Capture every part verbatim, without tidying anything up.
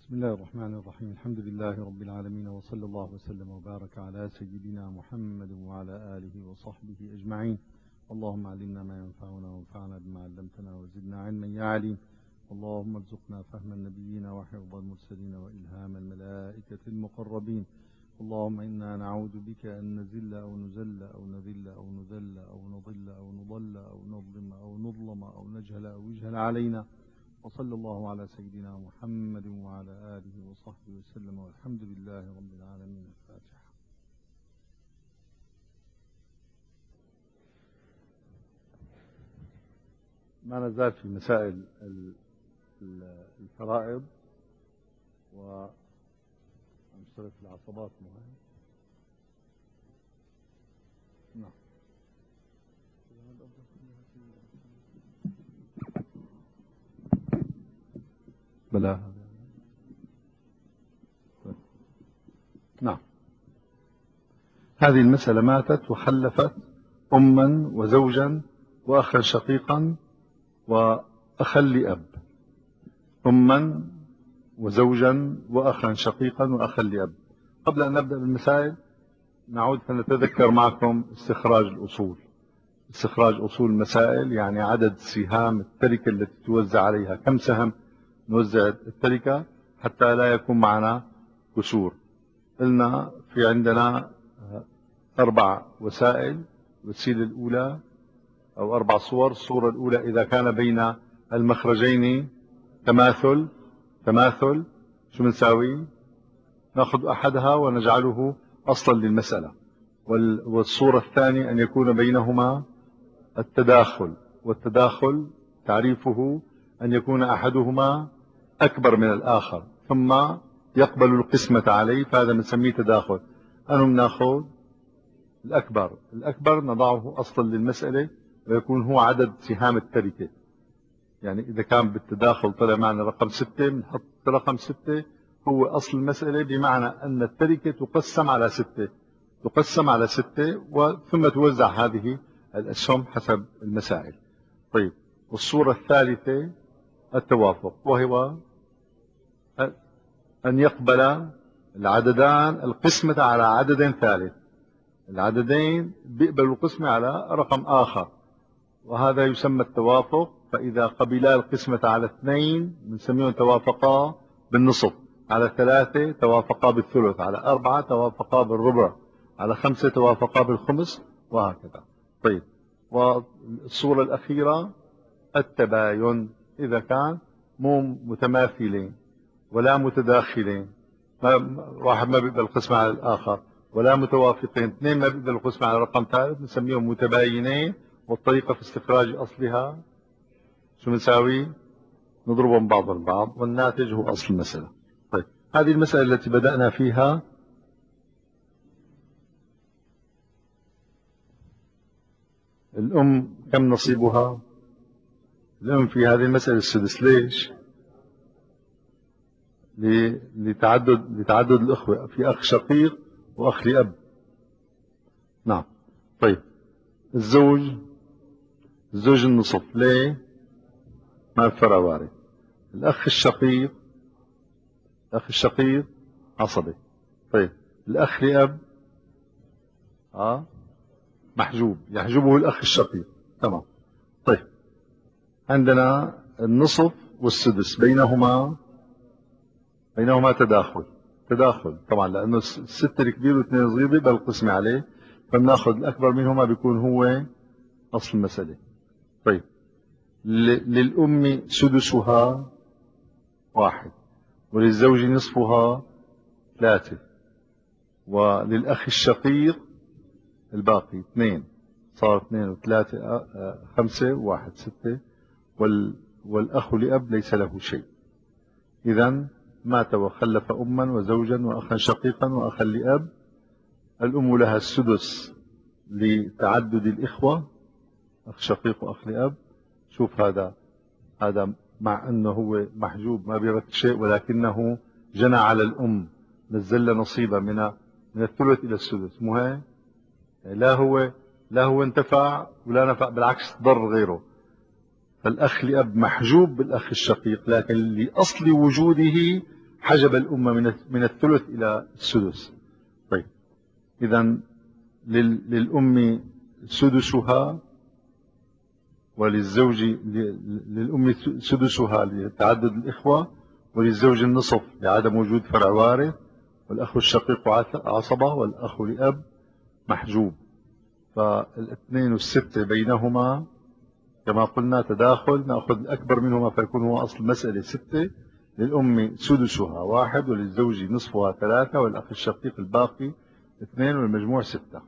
بسم الله الرحمن الرحيم. الحمد لله رب العالمين، وصلى الله وسلم وبارك على سيدنا محمد وعلى آله وصحبه أجمعين. اللهم علمنا ما ينفعنا وانفعنا بما علمتنا وزدنا علما يا عليم. اللهم ارزقنا فهم النبيين وحفظ المرسلين وإلهام الملائكة المقربين. اللهم إنا نعوذ بك أن نزل أو نزل أو نذل أو نذل أو نضل أو نضل أو نظلم أو نظلم أو نجهل أو يجهل علينا. وصلى الله على سيدنا محمد وعلى آله وصحبه وسلم، والحمد لله رب العالمين. الفاتحة. ما نزال في مسائل الفرائض وأمثلة العصبات مهم. نعم. بلا. نعم. هذه المسألة ماتت وخلفت أما وزوجا وأخا شقيقا وأخا لأب. أما وزوجا وأخا شقيقا وأخا لأب. قبل أن نبدأ بالمسائل نعود فنتذكر معكم استخراج الأصول. استخراج أصول المسائل يعني عدد سهام التركة التي توزع عليها، كم سهم نوزع التركة حتى لا يكون معنا كسور. قلنا في عندنا أربع وسائل. الوسيلة الأولى أو أربع صور. الصورة الأولى إذا كان بين المخرجين تماثل. تماثل شو بنساوي؟ نأخذ أحدها ونجعله أصلا للمسألة. والصورة الثانية أن يكون بينهما التداخل. والتداخل تعريفه أن يكون أحدهما أكبر من الآخر ثم يقبل القسمة عليه، فهذا بنسميه تداخل. أنا بناخذ الأكبر. الأكبر نضعه أصلا للمسألة ويكون هو عدد سهام التركة. يعني إذا كان بالتداخل طلع معنا رقم ستة، بنحط رقم ستة هو أصل المسألة، بمعنى أن التركة تقسم على ستة. تقسم على ستة ثم توزع هذه الأسهم حسب المسائل. طيب، والصورة الثالثة التوافق، وهو أن يقبل العددان القسمة على عدد ثالث. العددين بيقبلوا القسمة على رقم آخر، وهذا يسمى التوافق. فإذا قبلا القسمة على اثنين بنسميهم توافقا بالنصف، على ثلاثة توافقا بالثلث، على أربعة توافقا بالربع، على خمسة توافقا بالخمس، وهكذا. طيب، والصورة الأخيرة التباين. إذا كان مو متماثلين ولا متداخلين، واحد ما بيقبل القسمة على الآخر، ولا متوافقين، اثنين ما بيقبلوا القسمة على رقم ثالث، نسميهم متباينين. والطريقة في استخراج أصلها شو بنساوي؟ نضربهم بعض البعض والناتج هو أصل المسألة. طيب، هذه المسألة التي بدأنا فيها الأم كم نصيبها؟ الأم في هذه المسألة السدس. ليش؟ لتعدد لتعدد الأخوة، في أخ شقيق وأخ لأب. نعم. طيب، الزوج الزوج النصف. ليه؟ ما فرع وارث. الأخ الشقيق الأخ الشقيق عصبي. طيب، الأخ لأب آه محجوب، يحجبه الأخ الشقيق. تمام. طيب، عندنا النصف والسدس بينهما بينهما تداخل. تداخل طبعا، لأنه الستة الكبير واثنين صغير بيقبل القسمة عليه، فبناخذ الأكبر منهما بيكون هو أصل المسألة. طيب، للأم سدسها واحد، وللزوج نصفها ثلاثة، وللأخ الشقيق الباقي اثنين، صار اثنين وثلاثة خمسة وواحد ستة، والأخ لأب ليس له شيء. إذن مات وخلف أما وزوجا وأخا شقيقا وأخا لأب. الأم لها السدس لتعدد الإخوة، أخ شقيق وأخ لأب. شوف، هذا هذا مع أنه هو محجوب ما بيرث شيء، ولكنه جنى على الأم، نزل نصيبه من من الثلث إلى السدس. مو هيك؟ لا هو لا هو انتفع ولا نفع، بالعكس ضر غيره. فالأخ لأب محجوب بالأخ الشقيق، لكن لأصل وجوده حجب الأم من من الثلث إلى السدس. طيب إذا للأم سدسها، وللزوج للأم سدسها لتعدد الإخوة، وللزوج النصف لعدم وجود فرع وارث، والأخ الشقيق عصبة، والأخ لأب محجوب. فالاثنين والستة بينهما كما قلنا تداخل، نأخذ الأكبر منهما فيكون هو أصل المسألة ستة. للأم سدسها واحد، وللزوج نصفها ثلاثة، والأخ الشقيق الباقي اثنين، والمجموع ستة.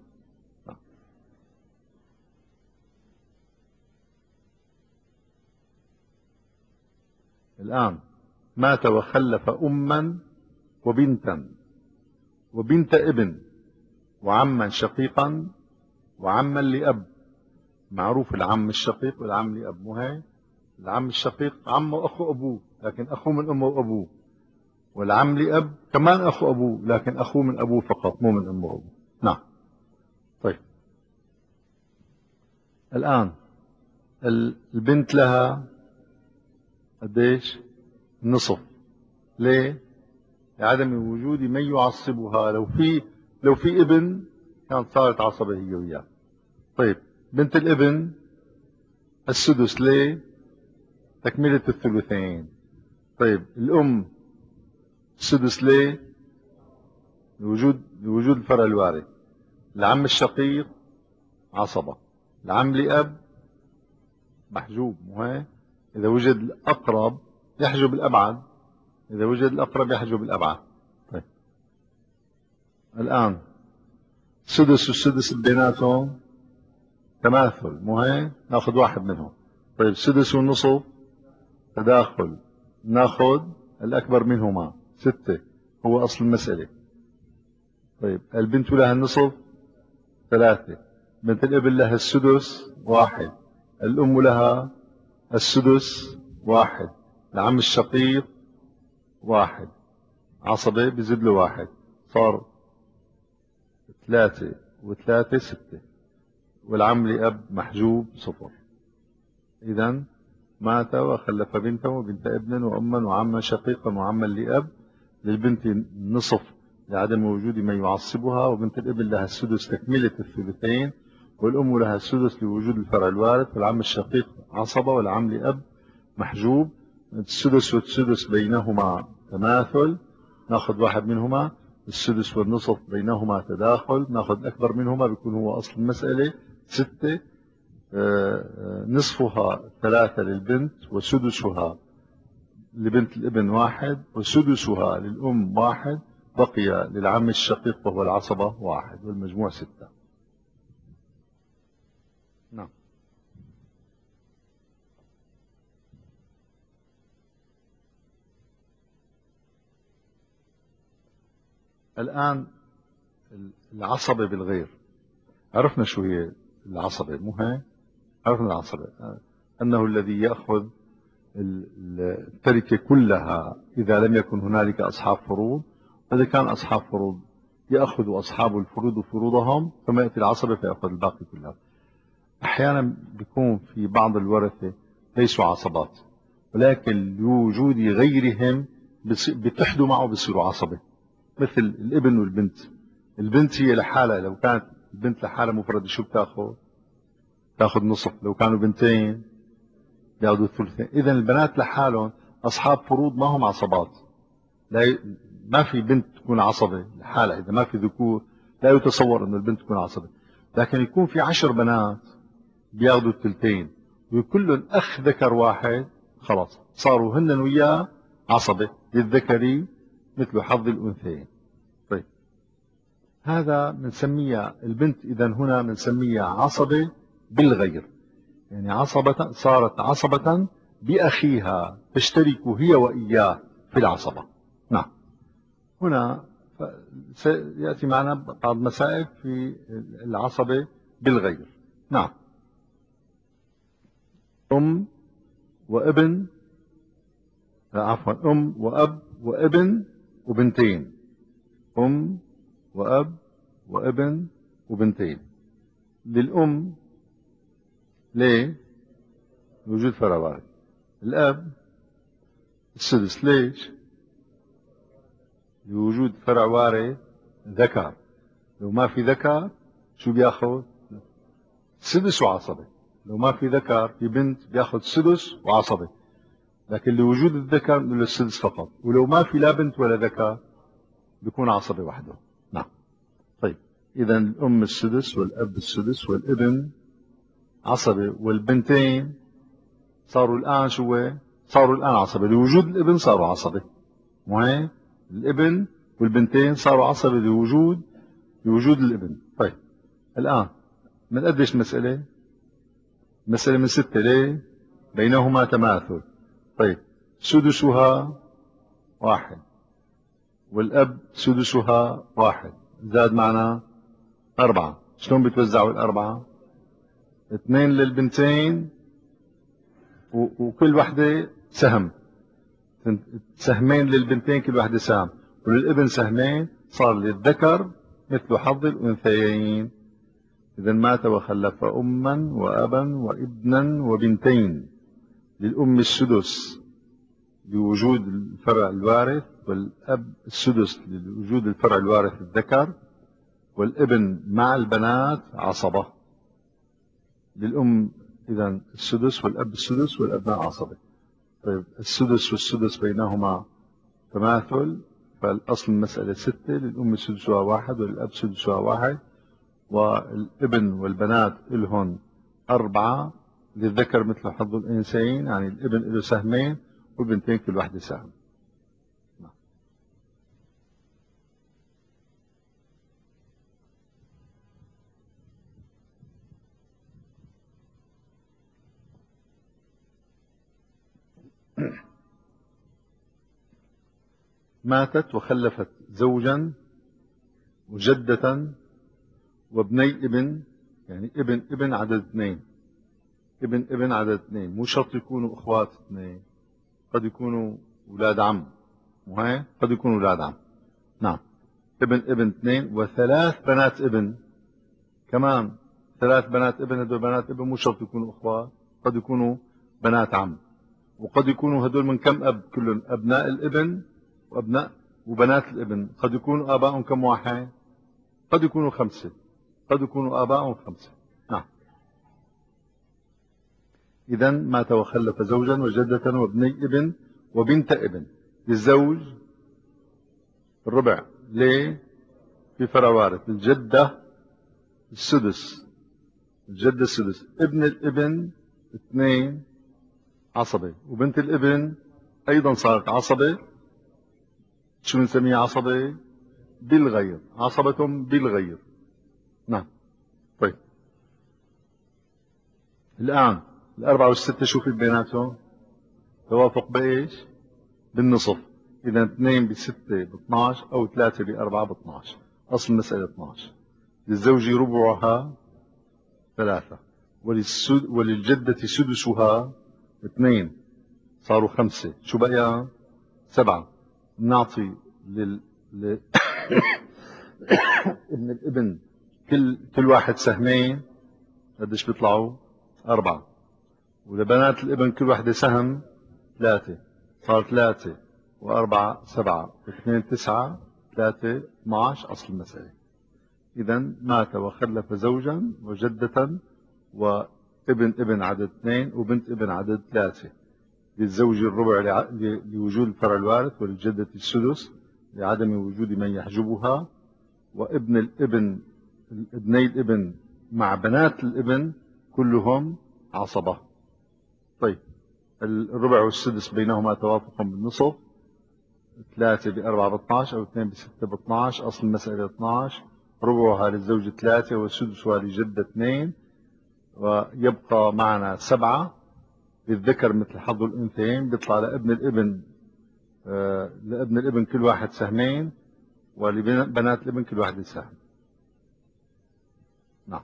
الآن مات وخلف أما وبنتا وبنت ابن وعما شقيقا وعما لأب. معروف العم الشقيق والعم لأب، مو هيك؟ العم الشقيق عمه أخو أبوه لكن أخوه من أمه وأبوه، والعم لأب كمان أخو أبوه لكن أخوه من أبوه فقط مو من أمه وأبوه. نعم. طيب الآن البنت لها قديش؟ نصف. ليه؟ لعدم وجود من يعصبها. لو في لو في ابن كانت صارت عصبة هي وياه. طيب بنت الابن السدس. ليه؟ تكملة الثلثين. طيب الأم السدس. ليه؟ لوجود لوجود الفرع الوارث. العم الشقيق عصبة، العم لأب محجوب، مو هيك؟ إذا وجد الأقرب يحجب الأبعد، إذا وجد الأقرب يحجب الأبعد. طيب الآن سدس والسدس بيناتهم تماثل، مو هيك؟ ناخذ واحد منهم. طيب سدس والنصف تداخل، ناخذ الأكبر منهما ستة، هو أصل المسألة. طيب البنت لها النصف ثلاثة، بنت الابن لها السدس واحد، الأم لها السدس واحد، العم الشقيق واحد، عصبة بزيد له واحد، صار ثلاثة وثلاثة ستة، والعم لأب محجوب صفر. إذا مات وخلف بنتا وبنت ابن وأما وعما شقيقا وعما لأب. للبنت نصف لعدم وجود من يعصبها، وبنت الابن لها السدس تكملة الثلثين، والأم لها السدس لوجود الفرع الوارث، والعم الشقيق عصبة، والعم لأب محجوب. السدس والسدس بينهما تماثل، ناخذ واحد منهما. السدس والنصف بينهما تداخل، ناخذ الأكبر منهما بيكون هو أصل المسألة ستة. نصفها ثلاثة للبنت، وسدسها لبنت الابن واحد، وسدسها للأم واحد، بقي للعم الشقيق وهو العصبة واحد، والمجموع ستة. نعم. الآن العصبة بالغير، عرفنا شو هي العصبة، مو هيك؟ عرفنا العصبة أنه الذي يأخذ التركة كلها إذا لم يكن هنالك أصحاب فروض، وإذا كان أصحاب فروض يأخذ أصحاب الفروض فروضهم، ثم يأتي العصبة فيأخذ الباقي كلها. أحيانا بيكون في بعض الورثة ليسوا عصبات، ولكن لوجود غيرهم بتحدوا معه بصيروا عصبة، مثل الابن والبنت. البنت هي لحالها، لو كانت البنت لحالها مفردة شو بتاخذ؟ تاخذ نصف. لو كانوا بنتين بياخذوا الثلثين. إذا البنات لحالهم أصحاب فروض ما هم عصبات. لا ي... ما في بنت تكون عصبة لحالها، إذا ما في ذكور لا يتصور أن البنت تكون عصبة. لكن يكون في عشر بنات بياخذوا الثلثين، وكل أخ ذكر واحد، خلاص صاروا هن وياه عصبة، للذكر مثل حظ الأنثيين. طيب هذا بنسميها البنت، إذا هنا بنسميها عصبة بالغير، يعني عصبة، صارت عصبة بأخيها، تشترك هي وإياه في العصبة. نعم. هنا سيأتي معنا بعض مسائل في العصبة بالغير. نعم. أم وابن، عفوا أم وأب وابن وبنتين، أم وأب وابن وبنتين. للأم ليه؟ وجود فرع وارث. الأب السدس. ليش؟ لوجود فرع وارث ذكر. لو ما في ذكر شو بياخذ؟ سدس وعصبة. لو ما في ذكر في بنت بياخذ سدس وعصبة، لكن لوجود الذكر من السدس فقط. ولو ما في لا بنت ولا ذكر بيكون عصبة وحده. نعم. طيب إذا الأم السدس والأب السدس والابن عصبة، والبنتين صاروا الآن شو هو؟ صاروا الآن عصبة. لوجود الابن صاروا عصبة، مو هيك؟ الابن والبنتين صاروا عصبة لوجود لوجود الابن. طيب الآن من قديش مسألة؟ مسألة من ستة. ليه؟ بينهما تماثل. طيب سدسها واحد، والأب سدسها واحد، زاد معنا أربعة. شلون بتوزعوا الأربعة؟ اثنين للبنتين وكل وحدة سهم، سهمين للبنتين كل وحدة سهم، وللابن سهمين، صار للذكر مثل حظ الأنثيين. إذا مات وخلف أما وأبا وابنا وبنتين. للأم السدس لوجود الفرع الوارث، والأب السدس لوجود الفرع الوارث الذكر، والابن مع البنات عصبة. للأم إذا السدس والأب السدس والأبناء عصبة. طيب السدس والسدس بينهما تماثل، فالأصل المسألة ستة. للأم سدسها واحد وللأب سدسها واحد، والابن والبنات لهم أربعة. للذكر مثل حظ الأنثيين، يعني الابن له سهمين والبنتين كل واحدة سهم. ماتت وخلفت زوجا وجدة وابني ابن، يعني ابن ابن عدد اثنين، ابن ابن عدد اثنين. مو شرط يكونوا اخوات اثنين، قد يكونوا اولاد عم، مو هيك؟ قد يكونوا اولاد عم. نعم. ابن ابن اثنين وثلاث بنات ابن كمان. ثلاث بنات ابن، هدول بنات ابن مو شرط يكونوا اخوات، قد يكونوا بنات عم، وقد يكونوا هدول من كم اب؟ كلهم ابناء الابن وابناء وبنات الابن. قد يكونوا ابائهم كم واحد؟ قد يكونوا خمسه، قد يكونوا ابائهم خمسه. نعم. اذا مات وخلف زوجا وجدة وابني ابن وبنت ابن. للزوج الربع. ليه؟ في فرع وارث. الجدة السدس، الجدة السدس. ابن الابن اثنين عصبة، وبنت الابن ايضا صارت عصبة. شو بنسميها؟ عصبة بالغير، عصبة بالغير. نعم. طيب الآن الأربعة والستة شو في بيناتهم؟ توافق بإيش؟ بالنصف. إذا اثنين بستة ب اثناش، أو ثلاثة بأربعة ب اثناش. أصل المسألة اثناش. للزوج ربعها ثلاثة، وللسد وللجدة سدسها اثنين، صاروا خمسة. شو بقى؟ سبعة. نعطي لل ل... ابن الابن كل كل واحد سهمين، قديش بيطلعوا؟ أربعة. ولبنات الابن كل واحدة سهم، ثلاثة. صار ثلاثة وأربعة سبعة، واثنين تسعة، ثلاثة اثناش. أصل المسألة. إذا مات وخلف زوجا وجدة وابن ابن عدد اثنين وبنت ابن عدد ثلاثة. للزوج الربع لع- لوجود الفرع الوارث، وللجدة السدس لعدم وجود من يحجبها، وابن الابن ابني الابن مع بنات الابن كلهم عصبة. طيب الربع والسدس بينهما توافق بالنصف. ثلاثة بأربعة ب اثناش، أو اثنين بستة ب اثناش. أصل المسألة اثناش. ربعها للزوج ثلاثة وسدسها لجدة اثنين، ويبقى معنا سبعة. للذكر مثل حظ الأنثيين. بيطلع لابن الابن آه لابن الابن كل واحد سهمين، ولبنات الابن كل واحد سهم. نعم.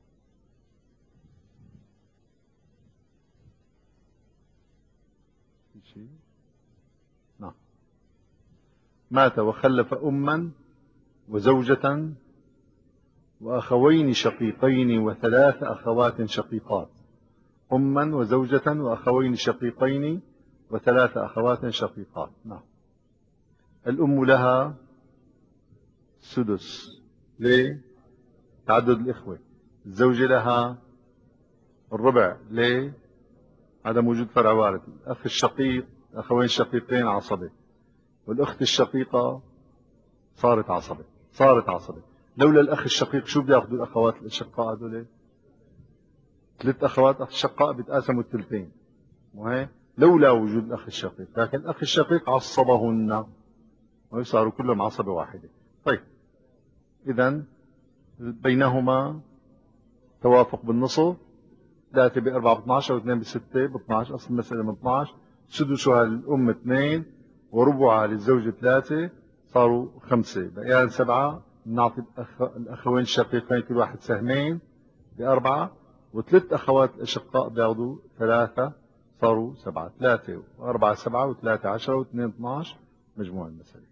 نعم. مات وخلف أما وزوجة وأخوين شقيقين وثلاث أخوات شقيقات. أما وزوجة وأخوين شقيقين وثلاث أخوات شقيقات. نعم. الأم لها سدس. ليه؟ تعدد الإخوة. الزوجة لها الربع. ليه؟ عدم وجود فرع وارث. الأخ الشقيق، أخوين شقيقين عصبة، والأخت الشقيقة صارت عصبة. صارت عصبة. لولا الأخ الشقيق شو بياخذوا الأخوات الأشقاء هذول؟ ثلاث أخوات أشقاء بيتقاسموا الثلثين، وهي لولا وجود الأخ الشقيق، لكن الأخ الشقيق عصبهن وصاروا كلهم عصبة واحدة. طيب، إذا بينهما توافق بالنصف. ثلاثة بأربعة باثناش أو اثنين بستة باثناش، أصل المسألة من اثناش. سدسها للأم اثنين وربعها للزوج ثلاثة، صاروا خمسة. بقيان سبعة. نعطي الأخ... الأخوين الشقيقين كل واحد سهمين بأربعة، وثلاث أخوات الأشقاء بياخذوا ثلاثة، صاروا سبعة. ثلاثة وأربعة سبعة وثلاثة عشرة واثنين اثناش، مجموع المسألة.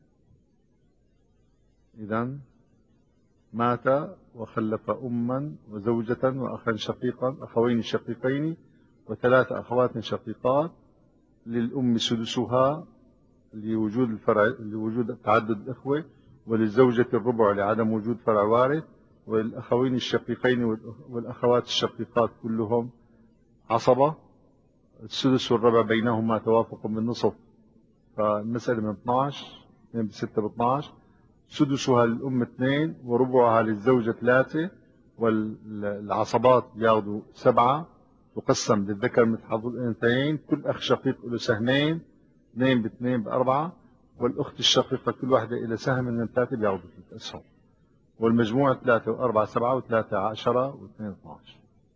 إذا مات وخلف أما وزوجة وأخا شقيقا، أخوين شقيقين وثلاث أخوات شقيقات. للأم سدسها لوجود الفرع، لوجود تعدد الإخوة، وللزوجة الربع لعدم وجود فرع وارث، والأخوين الشقيقين والأخوات الشقيقات كلهم عصبة. السدس والربع بينهما توافق بالنصف، فالمسألة من اثناش، اثنين بستة ب اثناش. سدسها للأم اثنين وربعها للزوجة ثلاثة، والعصبات بياخذوا سبعة. تقسم للذكر مثل حظ الأنثيين، كل أخ شقيق له سهمين، اثنين باثنين بأربعة، والأخت الشقيقة كل واحدة إلى سهم من ثلاثة بياخذوا ثلاث أسهم، والمجموع ثلاثة وأربعة سبعة وثلاثة عشرة واثنين اثناش.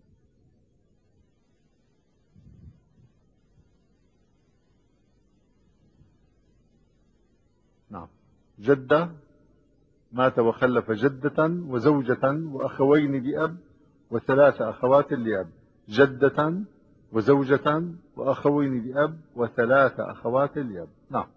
نعم. جدة مات وخلف جدة وزوجة وأخوين لأب وثلاثة أخوات لأب. جدة وزوجة وأخوين لأب وثلاثة أخوات لأب. نعم.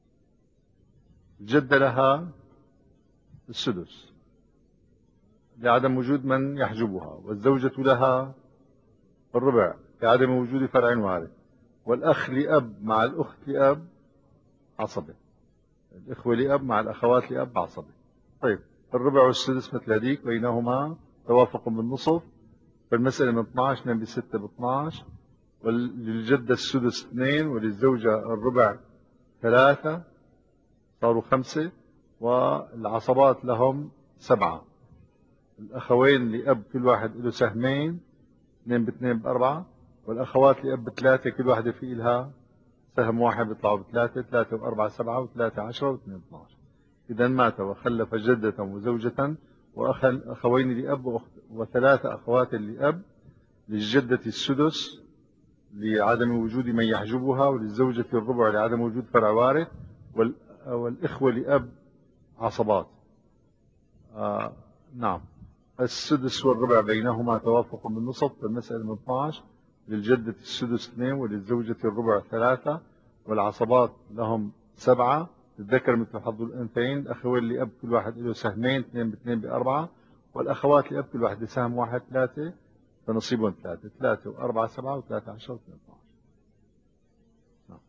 الجدة لها السدس لعدم وجود من يحجبها، والزوجة لها الربع لعدم وجود فرع وارث، والأخ لأب مع الأخت لأب عصبة، الإخوة لأب مع الأخوات لأب عصبة. طيب، الربع والسدس مثل هذيك بينهما توافق بالنصف، فالمسألة من اثناش، اثنين بستة ب اثناش، وللجدة السدس اثنين وللزوجة الربع ثلاثة، صاروا خمسة، والعصبات لهم سبعة. الأخوين لأب كل واحد له سهمين، اثنين باثنين بأربعة، والأخوات لأب ثلاثة كل واحدة في إلها سهم واحد بيطلعوا بثلاثة. ثلاثة وأربعة سبعة وثلاثة عشرة واثنين اثناش. إذا مات وخلف جدة وزوجة وأخوين لأب وأخت وثلاثة أخوات لأب. للجدة السدس لعدم وجود من يحجبها، وللزوجة الربع لعدم وجود فرع وارث، والإخوة لأب عصبات. آه نعم. السدس والربع بينهما توافق بالنصف، فالمسألة من اثناش. للجدة السدس اثنين وللزوجة الربع ثلاثة، والعصبات لهم سبعة. الذكر مثل حظ الأنثيين. الأخوين لأب كل واحد له سهمين، اثنين باثنين بأربعة، والأخوات لأب كل واحدة سهم واحد ثلاثة، فنصيبهم ثلاثة. ثلاثة وأربعة سبعة وثلاثة عشرة واثنين اثناش. نعم.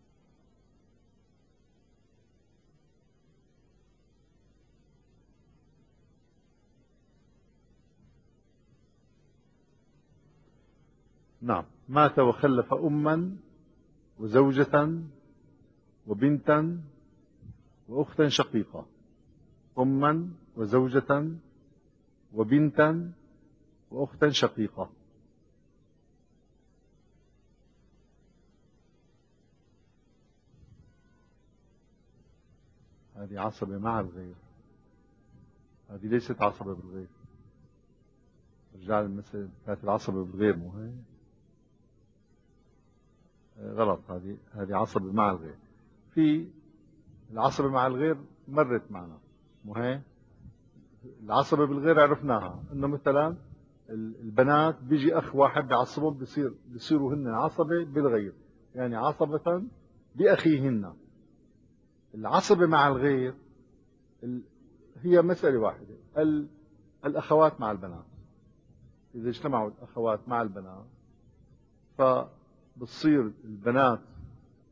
نعم. مات وخلف أما وزوجة وبنتا وأختا شقيقة. أما وزوجة وبنتا وأختا شقيقة. هذه عصبة مع الغير، هذه ليست عصبة بالغير. رجع المثل كانت العصبة بالغير، مو هي؟ غلط. هذه هذه عصبة مع الغير. في العصبة مع الغير مرت معنا، مو هي؟ العصبة بالغير عرفناها، انه مثلا البنات بيجي اخ واحد بيعصبهم، بصير بصيروا هن عصبة بالغير، يعني عصبة باخيهن. العصبة مع الغير هي مسألة واحدة، الأخوات مع البنات. إذا اجتمعوا الأخوات مع البنات فبتصير البنات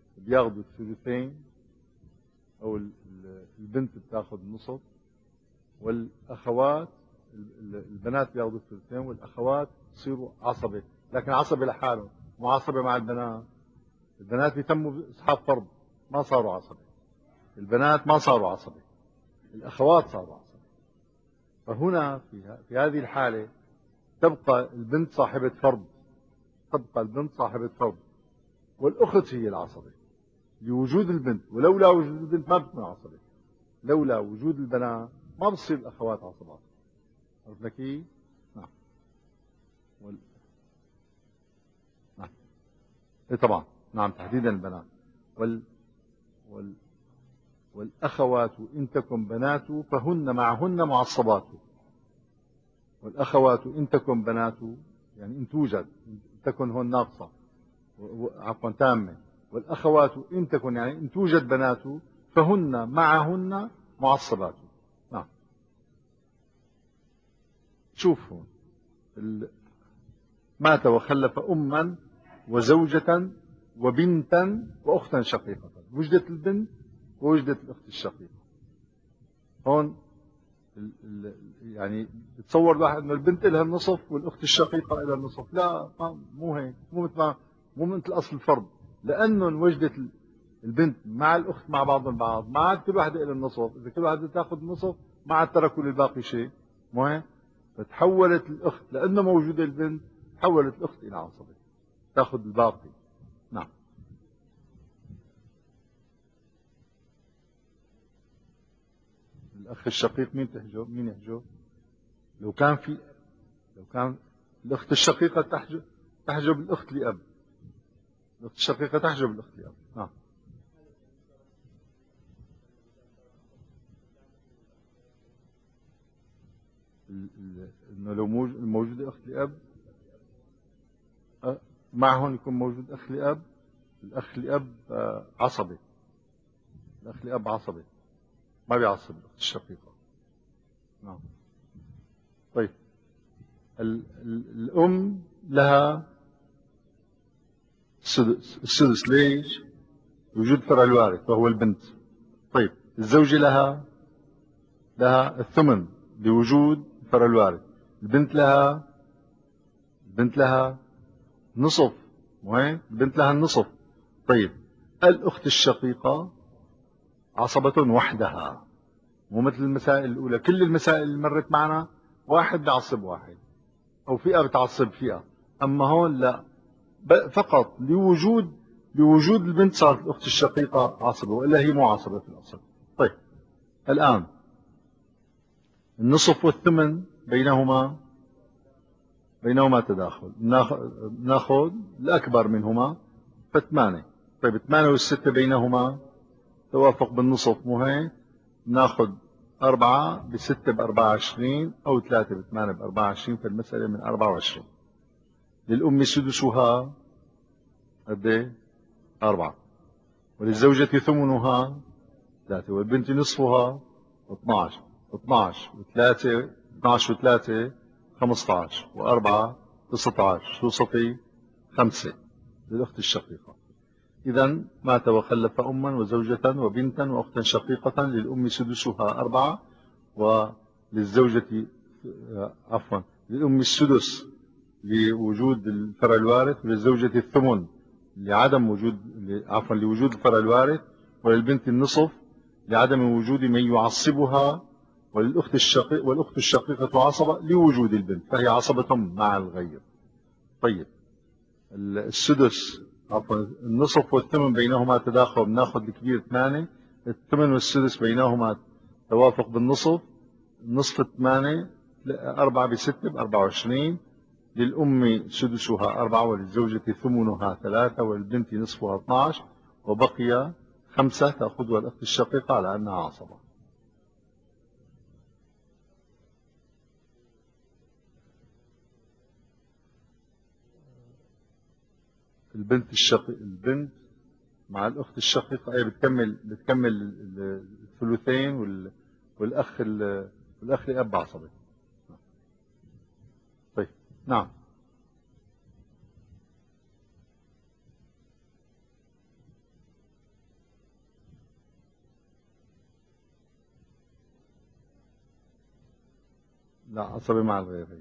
بياخذوا الثلثين، أو البنت بتاخذ النصف، والأخوات البنات بياخذوا الثلثين والأخوات يصيروا عصبة، لكن عصبة لحالهم مو عصبة مع البنات. البنات بيتموا أصحاب فرض ما صاروا عصبة، البنات ما صاروا عصبة، الأخوات صاروا عصبة. فهنا في, في هذه الحالة تبقى البنت صاحبة فرض، تبقى البنت صاحبة فرض، والأخت هي العصبة لوجود البنت، ولولا وجود البنت ما بتكون عصبة. لولا وجود البنات ما بتصير الأخوات عصبات. عرفنا كيف؟ نعم. وال... نعم. إيه طبعا، نعم تحديدا البنات. وال... وال... والأخوات إن تكن بنات فهن معهن معصبات. والأخوات إن تكن بنات يعني إن توجد، إن تكن هون ناقصة عفوا تامة. والأخوات إن تكن يعني إن توجد بنات فهن معهن معصبات. نعم. شوفوا مات وخلف أما وزوجة وبنتا وأختا شقيقة، وجدت البنت ووجدت الأخت الشقيقة. هون ال ال يعني بتصور الواحد انه البنت لها النصف والاخت الشقيقه لها النصف، لا مو هيك، مو مثل مو مثل اصل الفرض، لانه وجدت البنت مع الاخت مع بعضهم البعض، ما عاد كل واحده لها النصف، اذا كل واحده تاخذ النصف ما عاد تركوا للباقي شيء، مو هيك؟ فتحولت الاخت لانه موجوده البنت، تحولت الاخت الى عصبه تاخذ الباقي. نعم. الاخ الشقيق مين تحجب؟ مين يحجب؟ لو كان في لو كان الأخت الشقيقة تحجب تحجب الأخت لأب، الأخت الشقيقة تحجب الأخت لأب. نعم. إنه لو موجود أخت لأب معهم يكون موجود أخ لأب، الأخ لأب عصبي، الأخ لأب عصبي ما بيعصب الأخت الشقيقة. نعم. طيب ال ال الأم لها السدس، السدس ليش؟ وجود فرع الوارث وهو البنت. طيب الزوجة لها لها الثمن لوجود فرع الوارث، البنت لها البنت لها نصف، وين البنت لها النصف. طيب الأخت الشقيقة عصبة وحدها، مو مثل المسائل الأولى، كل المسائل اللي مرت معنا واحد بيعصب واحد أو فئة بتعصب فئة، أما هون لا، فقط لوجود لوجود البنت صارت الأخت الشقيقة عصبة، وإلا هي مو عصبة في الأصل. طيب الآن النصف والثمن بينهما بينهما تداخل، ناخذ الأكبر منهما فثمانية. طيب ثمانية والستة بينهما توافق بالنصف، مو هيك؟ ناخذ أربعة بستة بأربعة وعشرين أو ثلاثة بثمانية بأربعة وعشرين، فالمسألة من أربعة وعشرين. للأم سدسها قد إيه؟ أربعة. وللزوجة ثمنها ثلاثة، والبنت نصفها اثناعش. اثناعش وثلاثة اثناعش وثلاثة خمسطعش وأربعة تسعطعش، شو صفي؟ خمسة للأخت الشقيقة. إذا مات وخلف أما وزوجة وبنتا وأختا شقيقة، للأم سدسها أربعة، وللزوجة عفوا للأم السدس لوجود الفرع الوارث، وللزوجة الثمن لعدم وجود عفوا لوجود الفرع الوارث، وللبنت النصف لعدم وجود من يعصبها، وللأخت الشقيق والأخت الشقيقة عصبة لوجود البنت، فهي عصبة مع الغير. طيب السدس عفوا النصف والثمن بينهما تداخل، بناخذ الكبير ثمانية، الثمن والسدس بينهما توافق بالنصف، نصف ثمانية أربعة بستة بأربعة وعشرين. للأم سدسها أربعة، وللزوجة ثمنها ثلاثة، وللبنت نصفها اثناعش، وبقي خمسة تأخذها الأخت الشقيقة على أنها عصبة. البنت الشقيق البنت مع الأخت الشقيقة هي بتكمل بتكمل الثلثين، والأخ والأخ لأب عصبي. طيب نعم. لا، عصبة مع الغير هي.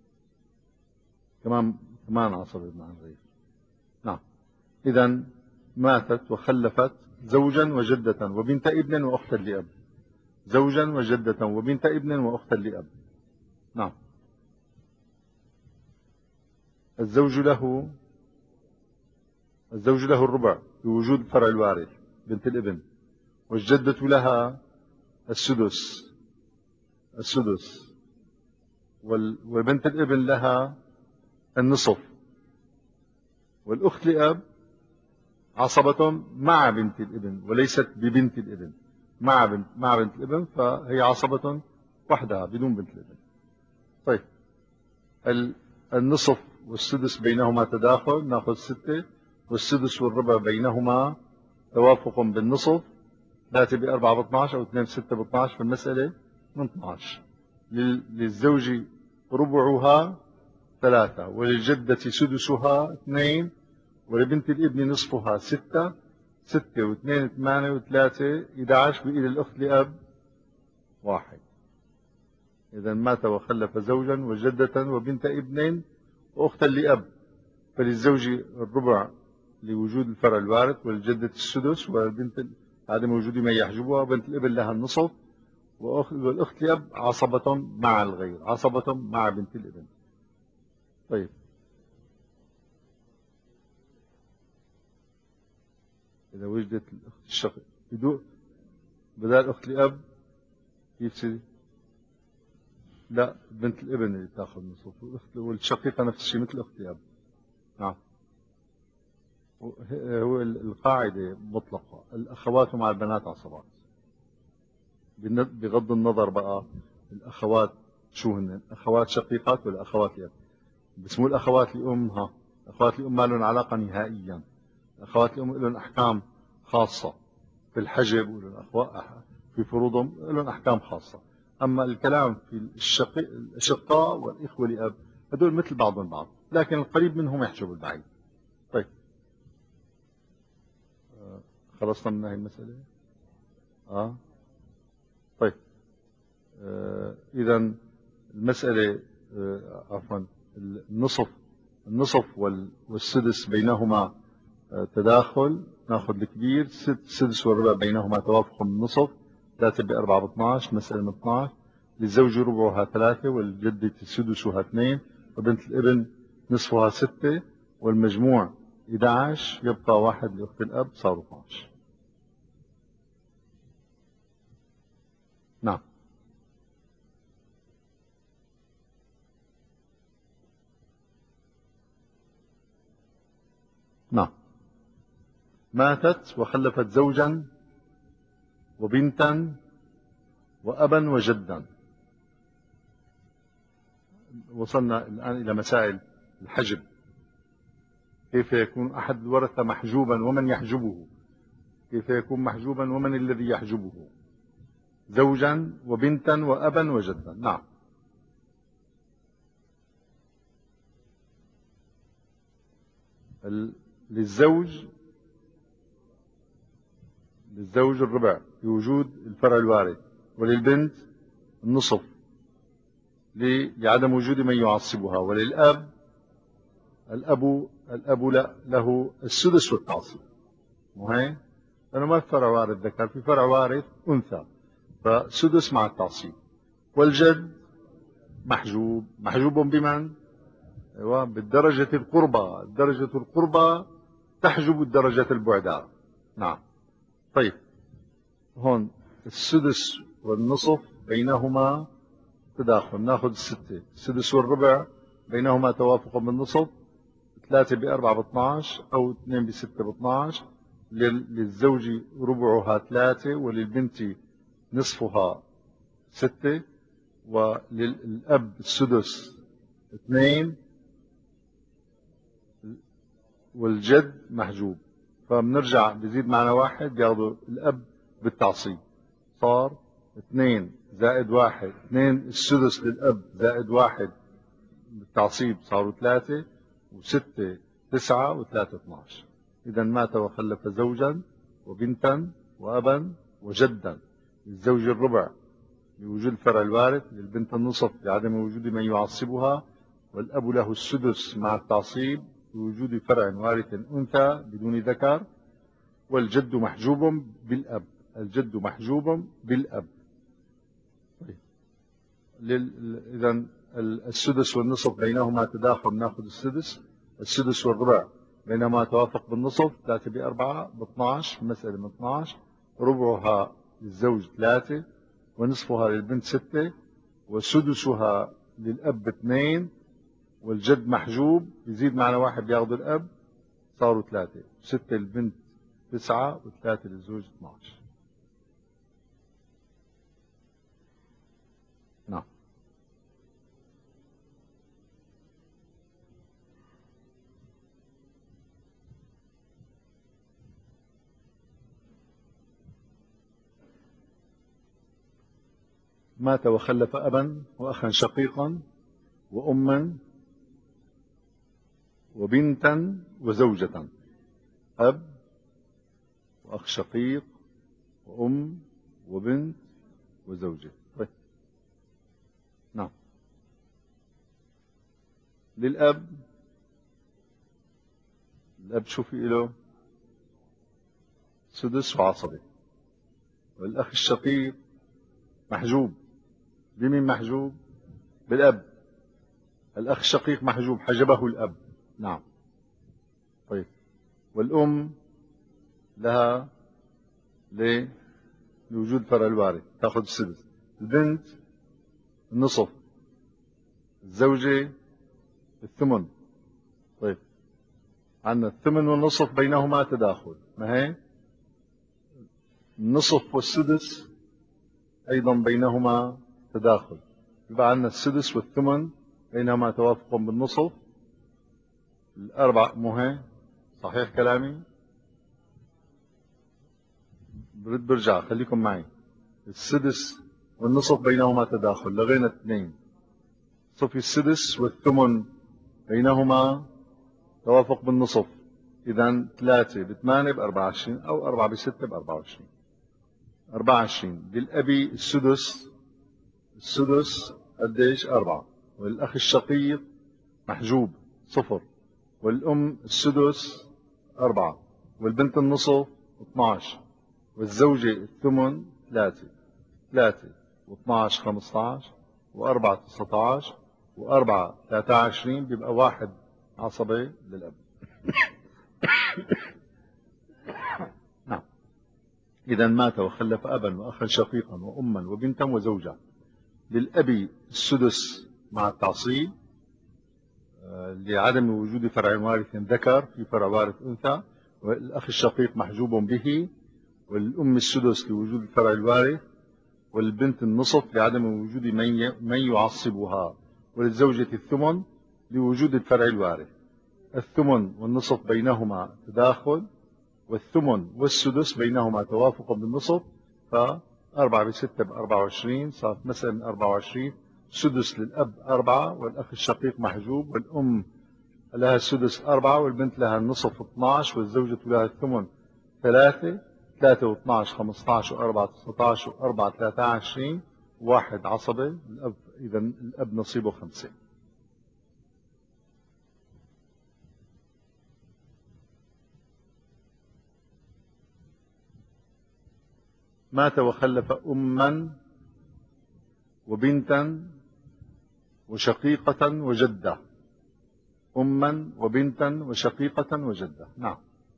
كمان كمان عصبة مع الغير. نعم. إذا ماتت وخلفت زوجا وجدة وبنت ابن وأختا لأب. زوجا وجدة وبنت ابن وأختا لأب. نعم. الزوج له الزوج له الربع بوجود فرع الوارث بنت الابن، والجدة لها السدس السدس وبنت الابن لها النصف، والأخت لأب عصبة مع بنت الابن وليست ببنت الابن، مع بنت مع بنت الابن، فهي عصبة وحدها بدون بنت الابن. طيب، النصف والسدس بينهما تداخل، ناخذ ستة، والسدس والربع بينهما توافق بالنصف، ثلاثة بأربعة باثناش أو اثنين بستة باثناش، في المسألة من اثناش. للزوج ربعها ثلاثة، وللجدة سدسها اثنين، ولبنت الابن نصفها ستة. ستة واثنين ثمانية وثلاثة إحدى عشر، بإلى الأخت لأب واحد. إذا مات وخلف زوجا وجدة وبنت ابن وأختا لأب، فللزوج الربع لوجود الفرع الوارث، وللجدة السدس، والبنت عدم وجود ما يحجبها، وبنت الابن لها النصف، والأخت لأب عصبة مع الغير، عصبة مع بنت الابن. طيب، إذا وجدت الأخت الشقيقة بدون بدل الأخت لأب كيف سيدي؟ لا، بنت الابن اللي تاخذ نصف، والأخت والشقيقة نفس الشيء مثل الأخت لأب. نعم. هو القاعدة مطلقة، الأخوات مع البنات عصبات، بغض النظر بقى الأخوات شو هن، أخوات شقيقات ولا أخوات لأب. بس مو الأخوات لأمها، أخوات الأم ما لهم علاقة نهائيا. أخوات الأم لهم أحكام خاصة في الحجب، ولهم في فروضهم لهم أحكام خاصة. أما الكلام في الأشقاء والإخوة لأب هذول مثل بعضهم بعض، لكن القريب منهم يحجب البعيد. طيب، خلصنا من هذه المسألة. آه طيب، آه إذا المسألة آه عفوا النصف النصف والسدس بينهما آه تداخل، ناخذ الكبير. السدس والربع بينهما توافق بالنصف، ثلاثة بأربعة باثناش، مسألة من اثناش. للزوج ربعها ثلاثة، والجدة سدسها اثنين، وبنت الابن نصفها ستة، والمجموع إحدى عشر، يبقى واحد لأخت الأب، صاروا اثناش. نعم. نعم. ماتت وخلفت زوجا وبنتا وأبا وجدا. وصلنا الآن إلى مسائل الحجب، كيف يكون أحد الورثة محجوبا ومن يحجبه، كيف يكون محجوبا ومن الذي يحجبه. زوجا وبنتا وأبا وجدا. نعم. للزوج للزوج الربع بوجود الفرع الوارث، وللبنت النصف لعدم وجود من يعصبها، وللأب الأب الأب له السدس والتعصيب. مو هيك؟ لأنه ما في فرع وارث ذكر، في فرع وارث أنثى، فسدس مع التعصيب. والجد محجوب محجوب بمن؟ أيوة، بالدرجة القربى، الدرجة القربى تحجب الدرجة البعداء. نعم. طيب، هون السدس والنصف بينهما تداخل، ناخذ الستة. السدس والربع بينهما توافق بالنصف، ثلاثة بأربعة باثناش أو اثنين بستة باثناش. للزوج ربعها ثلاثة، وللبنت نصفها ستة، وللأب السدس اثنين، والجد محجوب. فبنرجع بزيد معنا واحد، بياخذوا الأب بالتعصيب، صار اثنين زائد واحد، اثنين السدس للأب زائد واحد بالتعصيب، صاروا ثلاثة، وستة تسعة، وثلاثة اثناش. إذا مات وخلف زوجا وبنتا وأبا وجدا. للزوج الربع لوجود الفرع الوارث، للبنت النصف لعدم وجود من يعصبها، والأب له السدس مع التعصيب لوجود فرع وارث أنثى بدون ذكر، والجد محجوب بالأب. الجد محجوب بالأب. طيب. إذا السدس والنصف بينهما تداخل، ناخذ السدس. السدس والربع بينما توافق بالنصف، ثلاثة بأربعة ب اثناعش، مسألة من اثناعش. ربعها للزوج ثلاثة، ونصفها للبنت ستة، وسدسها للأب اثنين، والجد محجوب يزيد معنا واحد بياخذ الأب، صاروا ثلاثة. ستة للبنت تسعة، وثلاثة للزوج اثناعش. نعم. مات وخلف أبا وأخا شقيقا وأما وبنتا وزوجة. أب وأخ شقيق وأم وبنت وزوجة. طيب. نعم. للأب، الأب شو في له؟ سدس وعصبة. والأخ الشقيق محجوب. بمين محجوب؟ بالأب. الأخ الشقيق محجوب، حجبه الأب. نعم. طيب. والأم لها ليه؟ لوجود فرع الوارث تاخذ السدس. البنت النصف، الزوجة الثمن. طيب. عندنا الثمن والنصف بينهما تداخل، ما هي؟ النصف والسدس أيضا بينهما تداخل، يبقى عندنا السدس والثمن بينهما توافق بالنصف. الأربع، مو هيك؟ صحيح كلامي؟ برد برجع، خليكم معي. السدس والنصف بينهما تداخل، لغينا اثنين. صفي السدس والثمن بينهما توافق بالنصف. إذا ثلاثة بثمانية بأربعة وعشرين، أو أربعة بستة بأربعة وعشرين. أربعة وعشرين. للأبي السدس، السدس قديش؟ أربعة. والأخ الشقيق محجوب صفر. والأم السدس أربعة. والبنت النصف اثناعش. والزوجة الثمن ثلاثة. ثلاثة واثناعش خمسطاعش، وأربعة تسعطاعش، وأربعة ثلاثة وعشرين، بيبقى واحد عصبة للأب. نعم. إذا مات وخلف أبا وأخا شقيقا وأما وبنتا وزوجا. للأب السدس مع التعصيب لعدم وجود فرع وارث ذكر، في فرع وارث أنثى. والأخ الشقيق محجوب به. والأم السدس لوجود الفرع الوارث. والبنت النصف لعدم وجود من يعصبها. وللزوجة الثمن لوجود الفرع الوارث. الثمن والنصف بينهما تداخل، والثمن والسدس بينهما توافق بالنصف. فأربعة بستة بأربعة وعشرين، صارت مسألة من أربعة وعشرين. سدس للأب أربعة، والأخ الشقيق محجوب. والأم لها السدس أربعة، والبنت لها النصف اثناعش، والزوجة لها الثمن ثلاثة. ثلاثة واثناعش خمسطاعش، وأربعة تسعطاعش، وأربعة ثلاثة وعشرين، واحد عصبة الأب. إذا الأب نصيبه خمسة. مات وخلف أما وبنتا وشقيقة وجدة. أما وبنتا وشقيقة وجدة. نعم.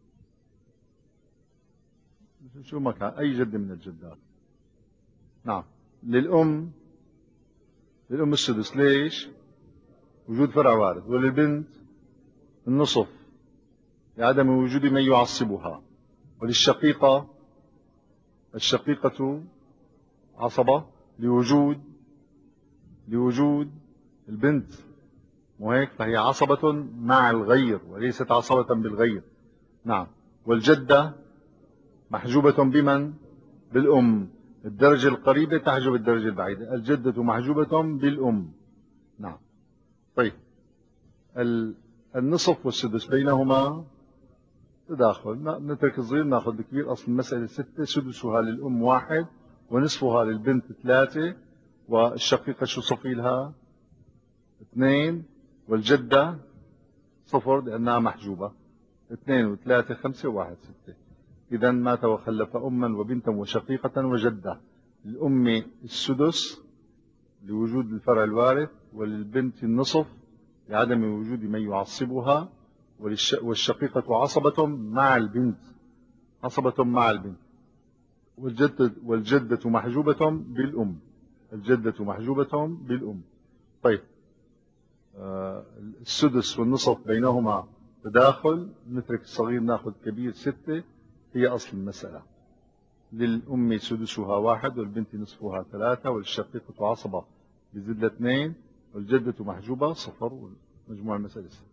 شو مكان أي جد من الجدات. نعم. للأم، للأم السدس. ليش؟ وجود فرع وارث. وللبنت النصف لعدم وجود من يعصبها. وللشقيقة، الشقيقة عصبة لوجود لوجود البنت، وهيك فهي عصبة مع الغير وليست عصبة بالغير. نعم. والجدة محجوبة بمن؟ بالأم. الدرجة القريبة تحجب الدرجة البعيدة. الجدة محجوبة بالأم. نعم. طيب. النصف والسدس بينهما تداخل، نترك الصغير ناخذ الكبير. أصل المسألة ستة، سدسها للأم واحد، ونصفها للبنت ثلاثة، والشقيقة شو صفي لها؟ اثنين. والجدة صفر لأنها محجوبة. اثنين وثلاثة خمسة وواحد ستة. إذا مات وخلف أما وبنتا وشقيقة وجدة. للأم السدس لوجود الفرع الوارث، وللبنت النصف لعدم وجود من يعصبها، والشقيقة عصبة مع البنت، عصبة مع البنت. والجدة, والجدة محجوبة بالأم، الجدة محجوبة بالأم. طيب آه السدس والنصف بينهما تداخل، نترك الصغير ناخذ كبير. ستة هي أصل المسألة. للأم سدسها واحد، والبنت نصفها ثلاثة، والشقيقة عصبة بزد اثنين، والجدة محجوبة صفر، مجموع المسألة ستة.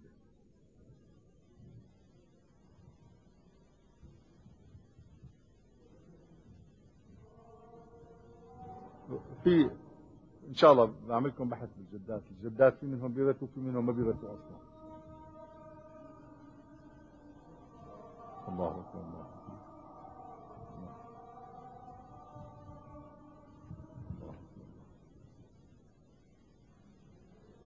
في إن شاء الله بعملكم بحث بالجدات. الجدات في منهم بيرثوا وفي منهم ما بيرثوا أصلا. الله أكبر.